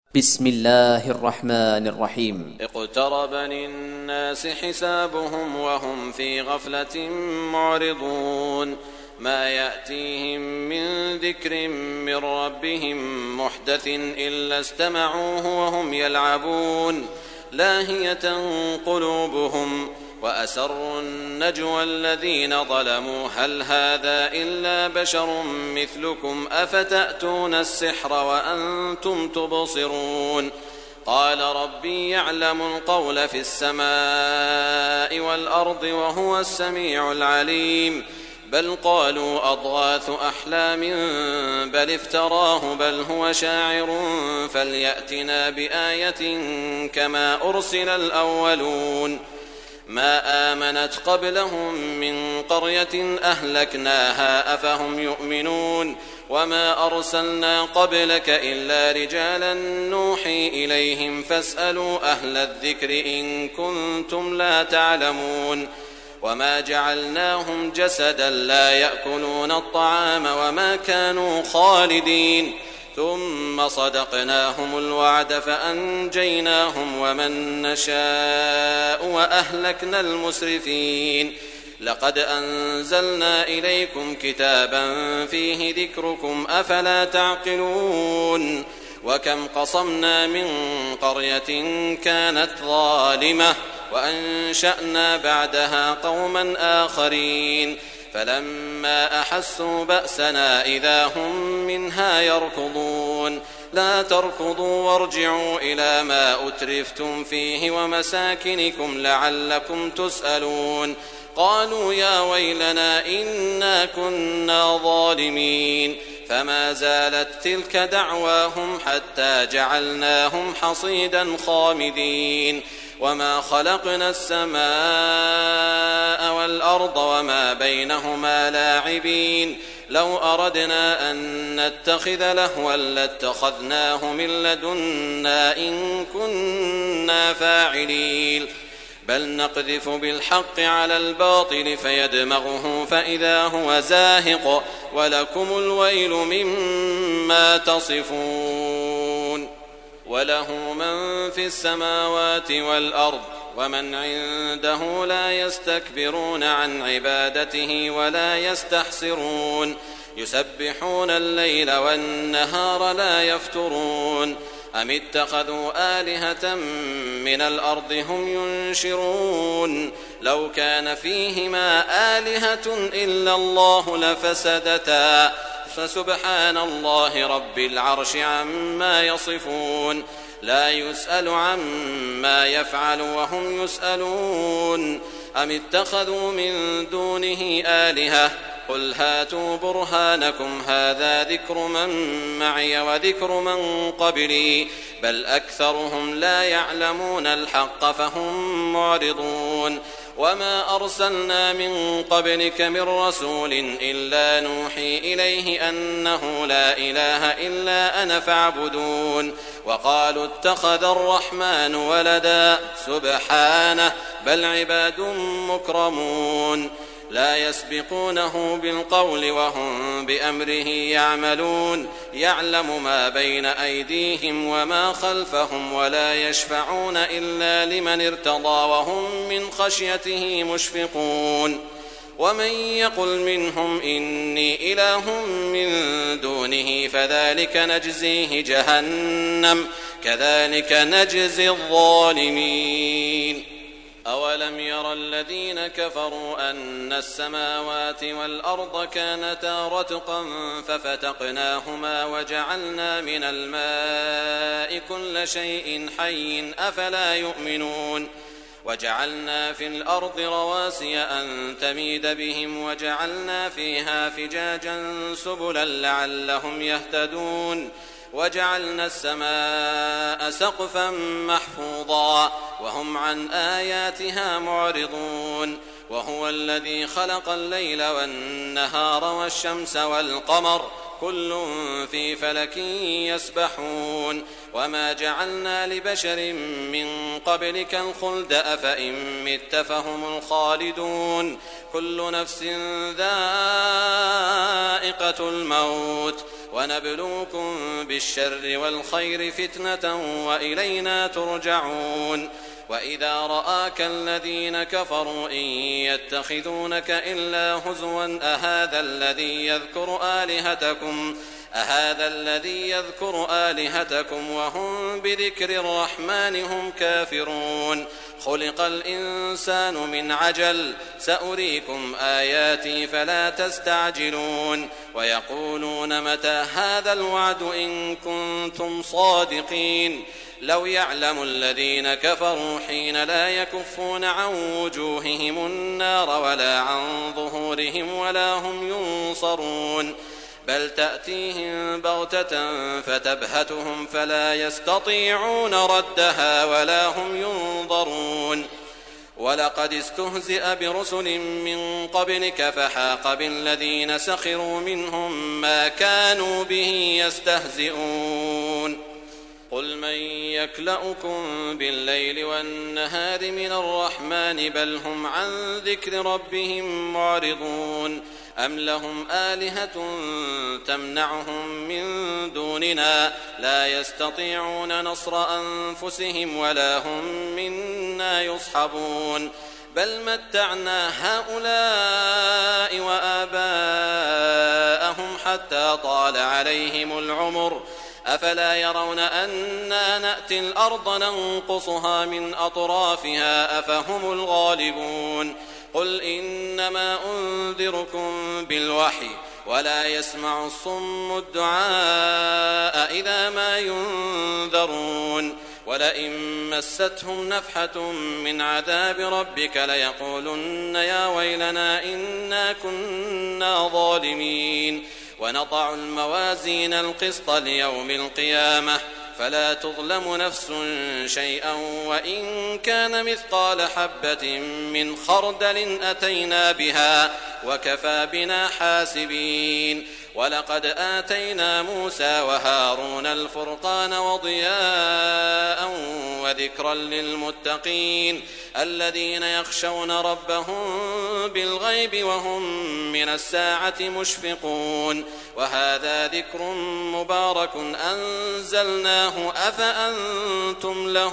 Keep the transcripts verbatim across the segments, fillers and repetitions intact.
بسم الله الرحمن الرحيم. اقترب للناس حسابهم وهم في غفلة معرضون ما يأتيهم من ذكر من ربهم محدث إلا استمعوه وهم يلعبون لاهية قلوبهم وأسروا النجوى الذين ظلموا هل هذا إلا بشر مثلكم أفتأتون السحر وأنتم تبصرون قال ربي يعلم القول في السماء والأرض وهو السميع العليم بل قالوا أضغاث أحلام بل افتراه بل هو شاعر فليأتنا بآية كما أرسل الأولون ما آمنت قبلهم من قرية أهلكناها أفهم يؤمنون وما أرسلنا قبلك إلا رجالا نوحي إليهم فاسألوا أهل الذكر إن كنتم لا تعلمون وما جعلناهم جسدا لا يأكلون الطعام وما كانوا خالدين ثم صدقناهم الوعد فأنجيناهم ومن نشاء وأهلكنا المسرفين لقد أنزلنا إليكم كتابا فيه ذكركم أفلا تعقلون وكم قصمنا من قرية كانت ظالمة وأنشأنا بعدها قوما آخرين فلما أحسوا بأسنا إذا هم منها يركضون لا تركضوا وارجعوا إلى ما أترفتم فيه ومساكنكم لعلكم تسألون قالوا يا ويلنا إنا كنا ظالمين فما زالت تلك دعواهم حتى جعلناهم حصيدا خامدين وما خلقنا السماء والأرض وما بينهما لاعبين لو أردنا أن نتخذ لهوا لاتخذناه من لدنا إن كنا فاعلين بل نقذف بالحق على الباطل فيدمغه فإذا هو زاهق ولكم الويل مما تصفون وله من في السماوات والأرض ومن عنده لا يستكبرون عن عبادته ولا يستحسرون يسبحون الليل والنهار لا يفترون أم اتخذوا آلهة من الأرض هم ينشرون لو كان فيهما آلهة إلا الله لفسدتا فسبحان الله رب العرش عما يصفون لا يسأل عما يفعل وهم يسألون أم اتخذوا من دونه آلهة قل هاتوا برهانكم هذا ذكر من معي وذكر من قبلي بل أكثرهم لا يعلمون الحق فهم معرضون وما أرسلنا من قبلك من رسول إلا نوحي إليه أنه لا إله إلا أنا فاعبدون وقالوا اتخذ الرحمن ولدا سبحانه بل عباد مكرمون لا يسبقونه بالقول وهم بأمره يعملون يعلم ما بين أيديهم وما خلفهم ولا يشفعون إلا لمن ارتضى وهم من خشيته مشفقون ومن يقل منهم إني إله من دونه فذلك نجزيه جهنم كذلك نجزي الظالمين أولم ير الذين كفروا أن السماوات والأرض كانتا رتقا ففتقناهما وجعلنا من الماء كل شيء حي أفلا يؤمنون وجعلنا في الأرض رواسي أن تميد بهم وجعلنا فيها فجاجا سبلا لعلهم يهتدون وجعلنا السماء سقفا محفوظا وهم عن آياتها معرضون وهو الذي خلق الليل والنهار والشمس والقمر كل في فلك يسبحون وما جعلنا لبشر من قبلك الخلد أفإن مت فهم الخالدون كل نفس ذائقة الموت ونبلوكم بالشر والخير فتنة وإلينا ترجعون وإذا رآك الذين كفروا إن يتخذونك إلا هزوا أهذا الذي يذكر آلهتكم أهذا الذي يذكر آلهتكم وهم بذكر الرحمن هم كافرون خلق الإنسان من عجل سأريكم آياتي فلا تستعجلون ويقولون متى هذا الوعد إن كنتم صادقين لو يعلم الذين كفروا حين لا يكفون عن وجوههم النار ولا عن ظهورهم ولا هم ينصرون بل تأتيهم بغتة فتبهتهم فلا يستطيعون ردها ولا هم ينظرون ولقد استهزئ برسل من قبلك فحاق بالذين سخروا منهم ما كانوا به يستهزئون قل من يكلؤكم بالليل والنهار من الرحمن بل هم عن ذكر ربهم معرضون أم لهم آلهة تمنعهم من دوننا لا يستطيعون نصر أنفسهم ولا هم منا يصحبون بل متعنا هؤلاء وآباءهم حتى طال عليهم العمر أفلا يرون أنا نأتي الأرض ننقصها من أطرافها أفهم الغالبون قل إنما أنذركم بالوحي ولا يسمع الصم الدعاء إذا ما ينذرون ولئن مستهم نفحة من عذاب ربك ليقولن يا ويلنا إنا كنا ظالمين ونضع الموازين القسط ليوم القيامة فلا تظلم نفس شيئا وإن كان مثقال حبة من خردل أتينا بها وكفى بنا حاسبين ولقد آتينا موسى وهارون الفرقان وضياء وذكرا للمتقين الذين يخشون ربهم بالغيب وهم من الساعة مشفقون وهذا ذكر مبارك أنزلناه أفأنتم له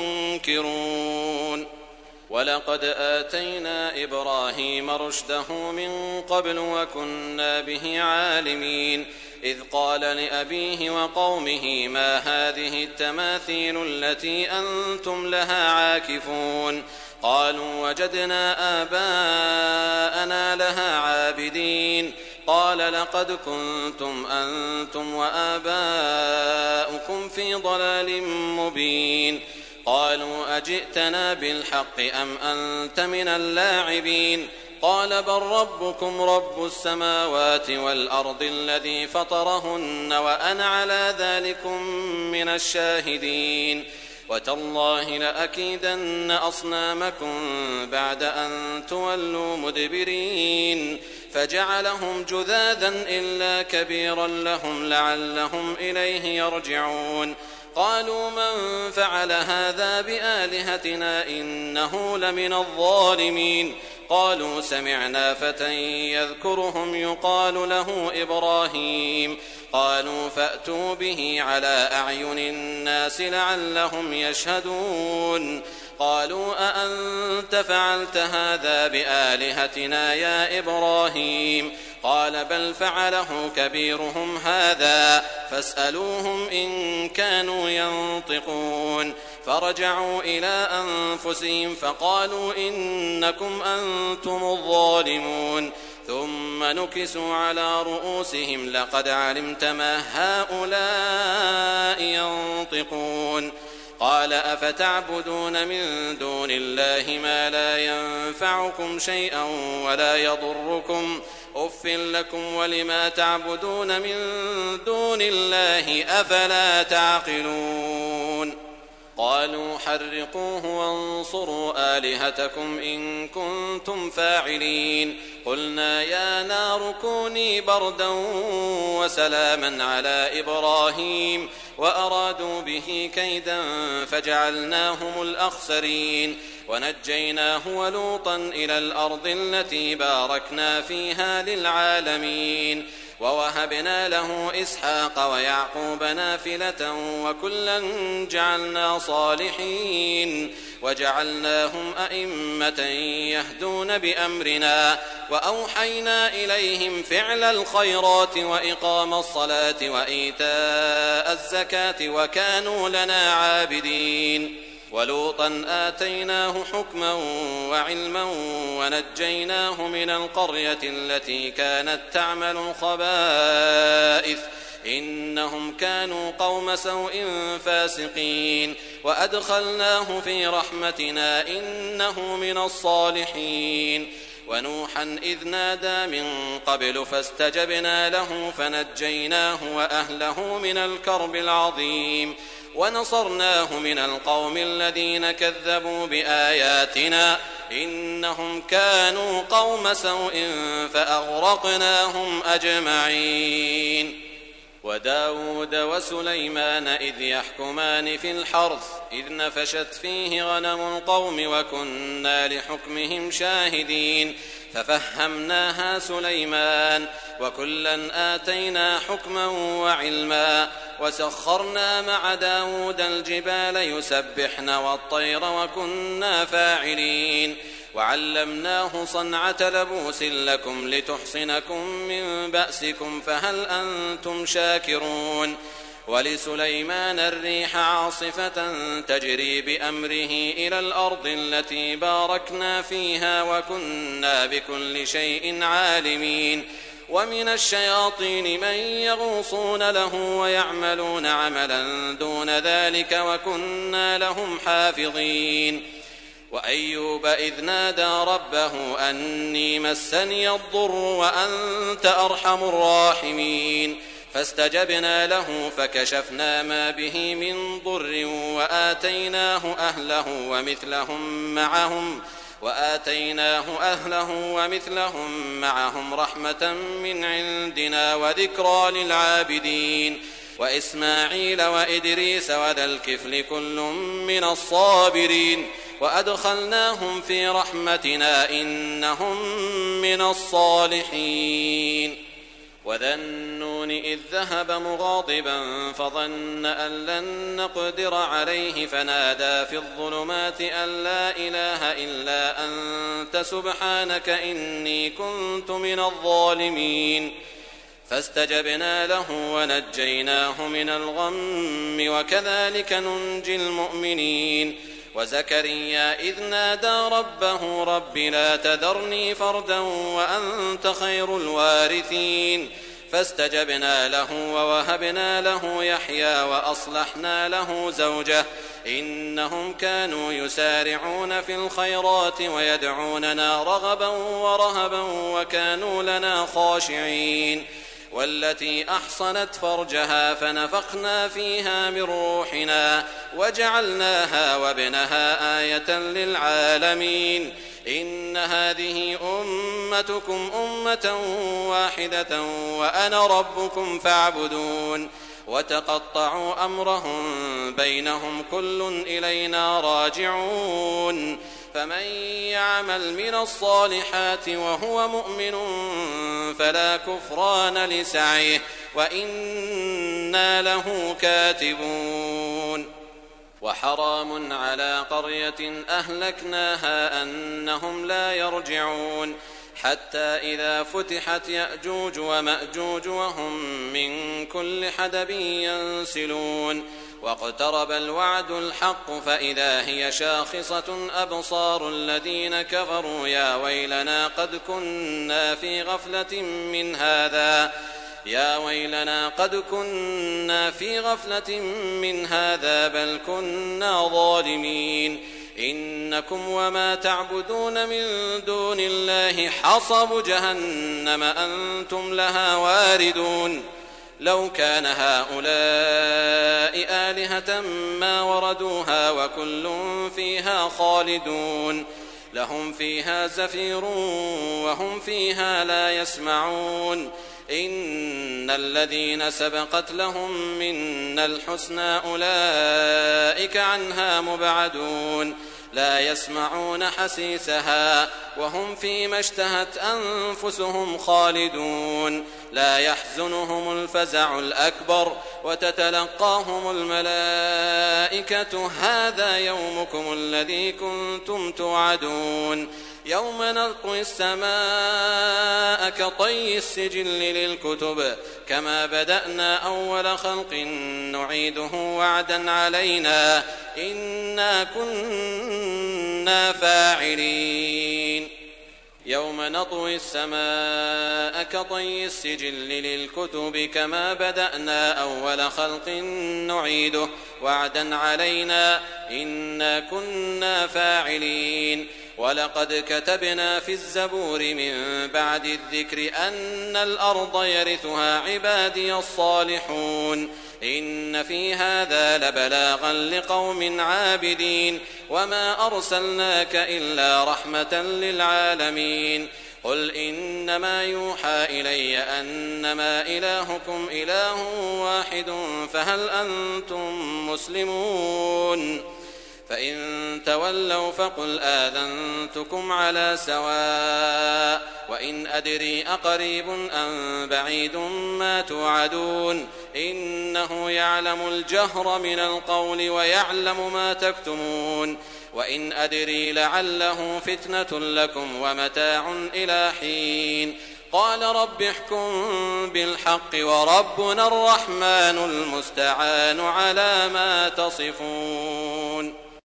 منكرون ولقد آتينا إبراهيم رشده من قبل وكنا به عالمين إذ قال لأبيه وقومه ما هذه التماثيل التي أنتم لها عاكفون قالوا وجدنا آباءنا لها عابدين قال لقد كنتم أنتم وآباؤكم في ضلال مبين قالوا أجئتنا بالحق أم أنت من اللاعبين قال بل ربكم رب السماوات والأرض الذي فطرهن وأنا على ذلكم من الشاهدين وتالله لأكيدن أصنامكم بعد أن تولوا مدبرين فجعلهم جذاذا إلا كبيرا لهم لعلهم إليه يرجعون قالوا من فعل هذا بآلهتنا إنه لمن الظالمين قالوا سمعنا فتى يذكرهم يقال له إبراهيم قالوا فأتوا به على أعين الناس لعلهم يشهدون قالوا أأنت فعلت هذا بآلهتنا يا إبراهيم قال بل فعله كبيرهم هذا فاسألوهم إن كانوا ينطقون فرجعوا إلى أنفسهم فقالوا إنكم أنتم الظالمون ثم نكسوا على رؤوسهم لقد علمت ما هؤلاء ينطقون قال أفتعبدون من دون الله ما لا ينفعكم شيئا ولا يضركم أف لكم ولما تعبدون من دون الله أفلا تعقلون قالوا حرقوه وانصروا آلهتكم إن كنتم فاعلين قلنا يا نار كوني بردا وسلاما على إبراهيم وأرادوا به كيدا فجعلناهم الأخسرين ونجيناه ولوطا إلى الأرض التي باركنا فيها للعالمين ووهبنا له إسحاق ويعقوب نافلة وكلا جعلنا صالحين وجعلناهم أئمة يهدون بأمرنا وأوحينا إليهم فعل الخيرات وإقام الصلاة وإيتاء الزكاة وكانوا لنا عابدين ولوطا آتيناه حكما وعلما ونجيناه من القرية التي كانت تعمل الخبائث إنهم كانوا قوم سوء فاسقين وأدخلناه في رحمتنا إنه من الصالحين ونوحا إذ نادى من قبل فاستجبنا له فنجيناه وأهله من الكرب العظيم ونصرناه من القوم الذين كذبوا بآياتنا إنهم كانوا قوم سوء فأغرقناهم أجمعين وداود وسليمان إذ يحكمان في الحرث إذ نفشت فيه غنم القوم وكنا لحكمهم شاهدين ففهمناها سليمان وكلا آتينا حكما وعلما وسخرنا مع داود الجبال يسبحن والطير وكنا فاعلين وعلمناه صنعة لبوس لكم لتحصنكم من بأسكم فهل أنتم شاكرون ولسليمان الريح عاصفة تجري بأمره إلى الأرض التي باركنا فيها وكنا بكل شيء عالمين ومن الشياطين من يغوصون له ويعملون عملا دون ذلك وكنا لهم حافظين وأيوب إذ نادى ربه أني مسني الضر وأنت أرحم الراحمين فاستجبنا له فكشفنا ما به من ضر وآتيناه أهله ومثلهم معهم وآتيناه أهله ومثلهم معهم رحمة من عندنا وذكرى للعابدين وإسماعيل وإدريس وذا الكفل كل من الصابرين وأدخلناهم في رحمتنا إنهم من الصالحين وذا النون إذ ذهب مغاضبا فظن أن لن نقدر عليه فنادى في الظلمات أن لا إله إلا أنت سبحانك إني كنت من الظالمين فاستجبنا له ونجيناه من الغم وكذلك ننجي المؤمنين وزكريا إذ نادى ربه رب لا تذرني فردا وأنت خير الوارثين فاستجبنا له ووهبنا له يحيى وأصلحنا له زوجه إنهم كانوا يسارعون في الخيرات ويدعوننا رغبا ورهبا وكانوا لنا خاشعين والتي أحصنت فرجها فنفخنا فيها من روحنا وجعلناها وابنها آية للعالمين إن هذه أمتكم أمة واحدة وأنا ربكم فاعبدون وتقطعوا أمرهم بينهم كل إلينا راجعون فمن يعمل من الصالحات وهو مؤمن فلا كفران لسعيه وإنا له كاتبون وحرام على قرية أهلكناها أنهم لا يرجعون حتى إذا فتحت يأجوج ومأجوج وهم من كل حدب ينسلون واقترب الوعد الحق فإذا هي شاخصة أبصار الذين كفروا يا ويلنا قد كنا في غفلة من هذا يا ويلنا قد كنا في غفلة من هذا بل كنا ظالمين إنكم وما تعبدون من دون الله حصب جهنم أنتم لها واردون لو كان هؤلاء آلهة ما وردوها وكل فيها خالدون لهم فيها زفير وهم فيها لا يسمعون إن الذين سبقت لهم منا الحسنى أولئك عنها مبعدون لا يسمعون حسيسها وهم فيما اشتهت أنفسهم خالدون لا يحزنهم الفزع الأكبر وتتلقاهم الملائكة هذا يومكم الذي كنتم توعدون يوم نطوي السماء كطي السجل للكتب كما بدأنا أول خلق نعيده وعدا علينا إنا كنا فاعلين يوم نطوي السماء كطي السجل للكتب كما بدأنا أول خلق نعيده وعدا علينا إنا كنا فاعلين ولقد كتبنا في الزبور من بعد الذكر أن الأرض يرثها عبادي الصالحون إن في هذا لبلاغا لقوم عابدين وما أرسلناك إلا رحمة للعالمين قل إنما يوحى إلي أنما إلهكم إله واحد فهل أنتم مسلمون فإن تولوا فقل آذنتكم على سواء وإن أدري أقريب أم بعيد ما توعدون إنه يعلم الجهر من القول ويعلم ما تكتمون وإن أدري لعله فتنة لكم ومتاع إلى حين قال رب احكم بالحق وربنا الرحمن المستعان على ما تصفون